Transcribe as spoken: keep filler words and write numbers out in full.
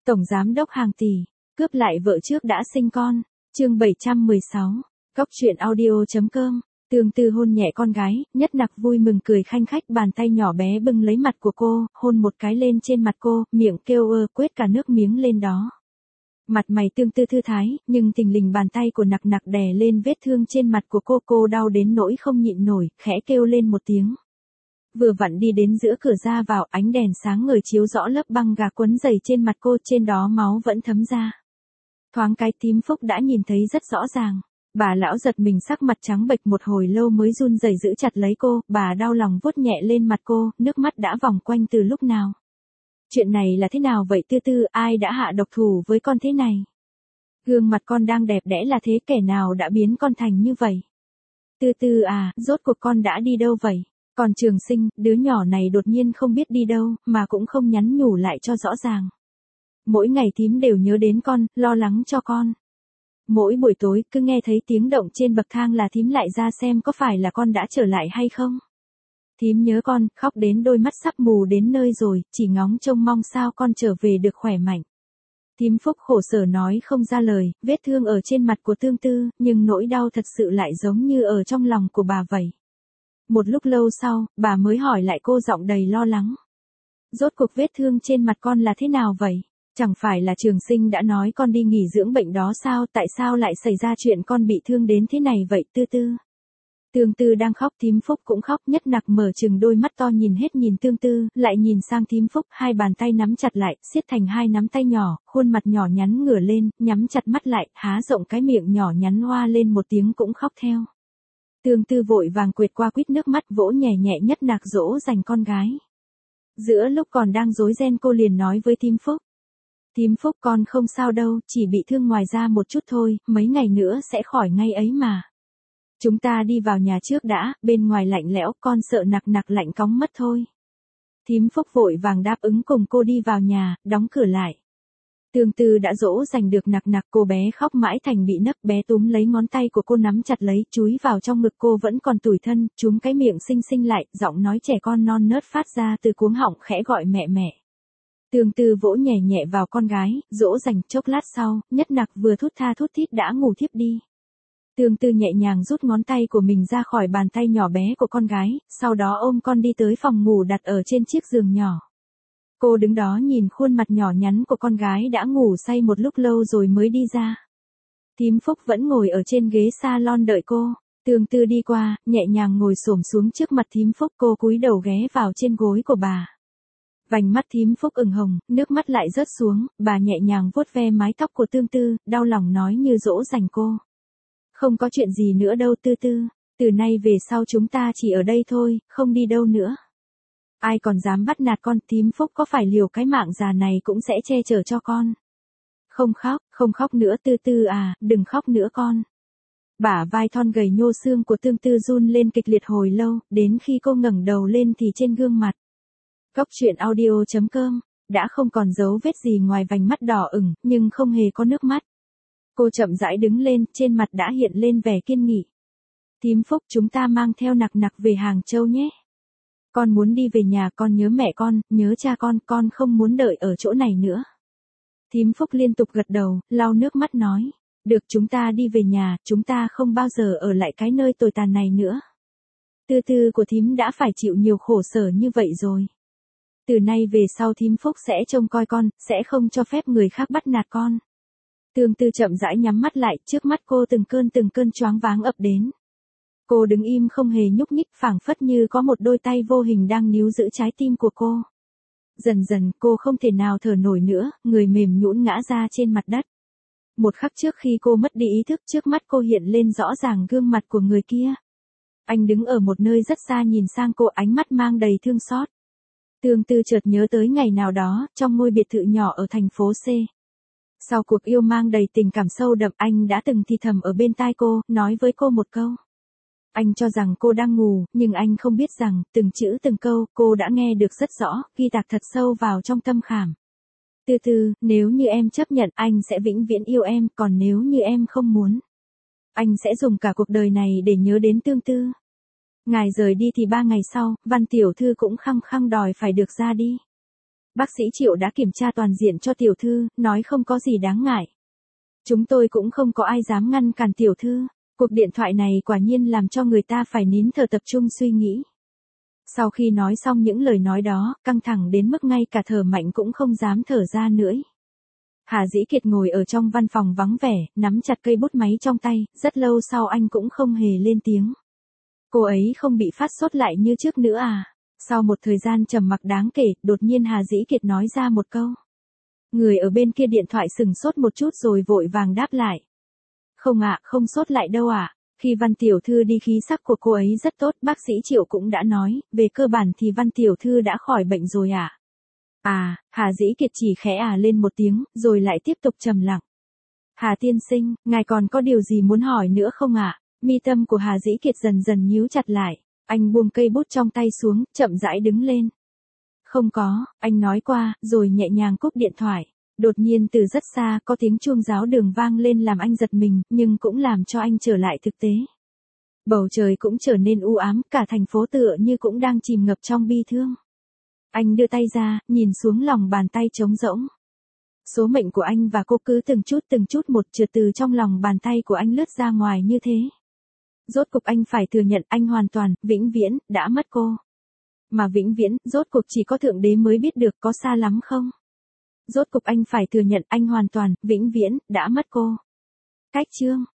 Tổng giám đốc hàng tỷ, cướp lại vợ trước đã sinh con. Chương bảy trăm mười sáu. Cóc truyện audio chấm com. Tương Tư hôn nhẹ con gái, Nhất Nặc vui mừng cười khanh khách, bàn tay nhỏ bé bưng lấy mặt của cô, hôn một cái lên trên mặt cô, miệng kêu ơ, quết cả nước miếng lên đó. Mặt mày Tương Tư thư thái, nhưng thình lình bàn tay của Nặc Nặc đè lên vết thương trên mặt của cô, cô đau đến nỗi không nhịn nổi, khẽ kêu lên một tiếng. Vừa vặn đi đến giữa cửa ra vào, ánh đèn sáng ngời chiếu rõ lớp băng gạc quấn dày trên mặt cô, trên đó máu vẫn thấm ra. Thoáng cái Tím Phúc đã nhìn thấy rất rõ ràng. Bà lão giật mình, sắc mặt trắng bệch, một hồi lâu mới run rẩy giữ chặt lấy cô, bà đau lòng vuốt nhẹ lên mặt cô, nước mắt đã vòng quanh từ lúc nào. Chuyện này là thế nào vậy Tư Tư, ai đã hạ độc thủ với con thế này? Gương mặt con đang đẹp đẽ là thế, kẻ nào đã biến con thành như vậy? Tư Tư à, rốt cuộc con đã đi đâu vậy? Còn Trường Sinh, đứa nhỏ này đột nhiên không biết đi đâu, mà cũng không nhắn nhủ lại cho rõ ràng. Mỗi ngày thím đều nhớ đến con, lo lắng cho con. Mỗi buổi tối, cứ nghe thấy tiếng động trên bậc thang là thím lại ra xem có phải là con đã trở lại hay không. Thím nhớ con, khóc đến đôi mắt sắp mù đến nơi rồi, chỉ ngóng trông mong sao con trở về được khỏe mạnh. Thím Phúc khổ sở nói không ra lời, vết thương ở trên mặt của Tương Tư, nhưng nỗi đau thật sự lại giống như ở trong lòng của bà vậy. Một lúc lâu sau, bà mới hỏi lại cô, giọng đầy lo lắng. Rốt cuộc vết thương trên mặt con là thế nào vậy? Chẳng phải là Trường Sinh đã nói con đi nghỉ dưỡng bệnh đó sao, tại sao lại xảy ra chuyện con bị thương đến thế này vậy Tư Tư? Tương Tư đang khóc, Thím Phúc cũng khóc, Nhất Nặc mở trừng đôi mắt to nhìn hết nhìn Tương Tư, lại nhìn sang Thím Phúc, hai bàn tay nắm chặt lại, siết thành hai nắm tay nhỏ, khuôn mặt nhỏ nhắn ngửa lên, nhắm chặt mắt lại, há rộng cái miệng nhỏ nhắn hoa lên một tiếng cũng khóc theo. Tương Tư vội vàng quệt qua quýt nước mắt, vỗ nhẹ nhẹ Nhất Nặc dỗ dành con gái. Giữa lúc còn đang rối ren, cô liền nói với Thím Phúc. Thím Phúc, con không sao đâu, chỉ bị thương ngoài da một chút thôi, mấy ngày nữa sẽ khỏi ngay ấy mà. Chúng ta đi vào nhà trước đã, bên ngoài lạnh lẽo, con sợ Nặc Nặc lạnh cóng mất thôi. Thím Phúc vội vàng đáp ứng cùng cô đi vào nhà, đóng cửa lại. Tương Tư đã dỗ dành được Nặc Nặc, cô bé khóc mãi thành bị nấc, bé túm lấy ngón tay của cô nắm chặt lấy, chúi vào trong ngực cô vẫn còn tủi thân, chúm cái miệng xinh xinh lại, giọng nói trẻ con non nớt phát ra từ cuống họng, khẽ gọi mẹ mẹ. Tương Tư vỗ nhẹ nhẹ vào con gái, dỗ dành, chốc lát sau, Nhất Nặc vừa thút tha thút thít đã ngủ thiếp đi. Tương Tư nhẹ nhàng rút ngón tay của mình ra khỏi bàn tay nhỏ bé của con gái, sau đó ôm con đi tới phòng ngủ đặt ở trên chiếc giường nhỏ. Cô đứng đó nhìn khuôn mặt nhỏ nhắn của con gái đã ngủ say một lúc lâu rồi mới đi ra. Thím Phúc vẫn ngồi ở trên ghế salon đợi cô. Tương Tư đi qua, nhẹ nhàng ngồi xổm xuống trước mặt Thím Phúc, cô cúi đầu ghé vào trên gối của bà. Vành mắt Thím Phúc ửng hồng, nước mắt lại rớt xuống, bà nhẹ nhàng vuốt ve mái tóc của Tương Tư, đau lòng nói như dỗ dành cô. Không có chuyện gì nữa đâu Tư Tư, từ nay về sau chúng ta chỉ ở đây thôi, không đi đâu nữa. Ai còn dám bắt nạt con, Thím Phúc có phải liều cái mạng già này cũng sẽ che chở cho con. Không khóc, không khóc nữa Tư Tư à, đừng khóc nữa con. Bả vai thon gầy nhô xương của Tương Tư run lên kịch liệt hồi lâu, đến khi cô ngẩng đầu lên thì trên gương mặt. Cóc truyện audio chấm com, đã không còn dấu vết gì ngoài vành mắt đỏ ửng, nhưng không hề có nước mắt. Cô chậm rãi đứng lên, trên mặt đã hiện lên vẻ kiên nghị. Thím Phúc, chúng ta mang theo Nặc Nặc về Hàng Châu nhé. Con muốn đi về nhà, con nhớ mẹ con, nhớ cha con, con không muốn đợi ở chỗ này nữa. Thím Phúc liên tục gật đầu, lau nước mắt nói. Được, chúng ta đi về nhà, chúng ta không bao giờ ở lại cái nơi tồi tàn này nữa. Tư Tư của thím đã phải chịu nhiều khổ sở như vậy rồi. Từ nay về sau Thím Phúc sẽ trông coi con, sẽ không cho phép người khác bắt nạt con. Tương Tư chậm rãi nhắm mắt lại, trước mắt cô từng cơn từng cơn choáng váng ập đến. Cô đứng im không hề nhúc nhích, phảng phất như có một đôi tay vô hình đang níu giữ trái tim của cô. Dần dần cô không thể nào thở nổi nữa, người mềm nhũn ngã ra trên mặt đất. Một khắc trước khi cô mất đi ý thức, trước mắt cô hiện lên rõ ràng gương mặt của người kia. Anh đứng ở một nơi rất xa nhìn sang cô, ánh mắt mang đầy thương xót. Tương Tư chợt nhớ tới ngày nào đó, trong ngôi biệt thự nhỏ ở thành phố C. Sau cuộc yêu mang đầy tình cảm sâu đậm, anh đã từng thì thầm ở bên tai cô, nói với cô một câu. Anh cho rằng cô đang ngủ, nhưng anh không biết rằng, từng chữ từng câu, cô đã nghe được rất rõ, ghi tạc thật sâu vào trong tâm khảm. Tư Tư, nếu như em chấp nhận, anh sẽ vĩnh viễn yêu em, còn nếu như em không muốn, anh sẽ dùng cả cuộc đời này để nhớ đến Tương Tư. Ngài rời đi thì ba ngày sau, Văn tiểu thư cũng khăng khăng đòi phải được ra đi. Bác sĩ Triệu đã kiểm tra toàn diện cho tiểu thư, nói không có gì đáng ngại. Chúng tôi cũng không có ai dám ngăn cản tiểu thư. Cuộc điện thoại này quả nhiên làm cho người ta phải nín thở tập trung suy nghĩ. Sau khi nói xong những lời nói đó, căng thẳng đến mức ngay cả thở mạnh cũng không dám thở ra nữa. Hà Dĩ Kiệt ngồi ở trong văn phòng vắng vẻ, nắm chặt cây bút máy trong tay, rất lâu sau anh cũng không hề lên tiếng. Cô ấy không bị phát sốt lại như trước nữa à? Sau một thời gian trầm mặc đáng kể, đột nhiên Hà Dĩ Kiệt nói ra một câu. Người ở bên kia điện thoại sừng sốt một chút rồi vội vàng đáp lại. Không ạ, không sốt lại đâu ạ. Khi Văn tiểu thư đi khí sắc của cô ấy rất tốt, bác sĩ Triệu cũng đã nói, về cơ bản thì Văn tiểu thư đã khỏi bệnh rồi ạ. À? à, Hà Dĩ Kiệt chỉ khẽ à lên một tiếng, rồi lại tiếp tục trầm lặng. Hà tiên sinh, ngài còn có điều gì muốn hỏi nữa không ạ? Mi tâm của Hà Dĩ Kiệt dần dần nhíu chặt lại, anh buông cây bút trong tay xuống, chậm rãi đứng lên. Không có, anh nói qua, rồi nhẹ nhàng cúp điện thoại. Đột nhiên từ rất xa có tiếng chuông giáo đường vang lên làm anh giật mình, nhưng cũng làm cho anh trở lại thực tế. Bầu trời cũng trở nên u ám, cả thành phố tựa như cũng đang chìm ngập trong bi thương. Anh đưa tay ra, nhìn xuống lòng bàn tay trống rỗng. Số mệnh của anh và cô cứ từng chút từng chút một trượt từ trong lòng bàn tay của anh lướt ra ngoài như thế. Rốt cục anh phải thừa nhận anh hoàn toàn, vĩnh viễn, đã mất cô. Mà vĩnh viễn, rốt cuộc chỉ có Thượng Đế mới biết được có xa lắm không? Rốt cục anh phải thừa nhận anh hoàn toàn, vĩnh viễn, đã mất cô. Cách chương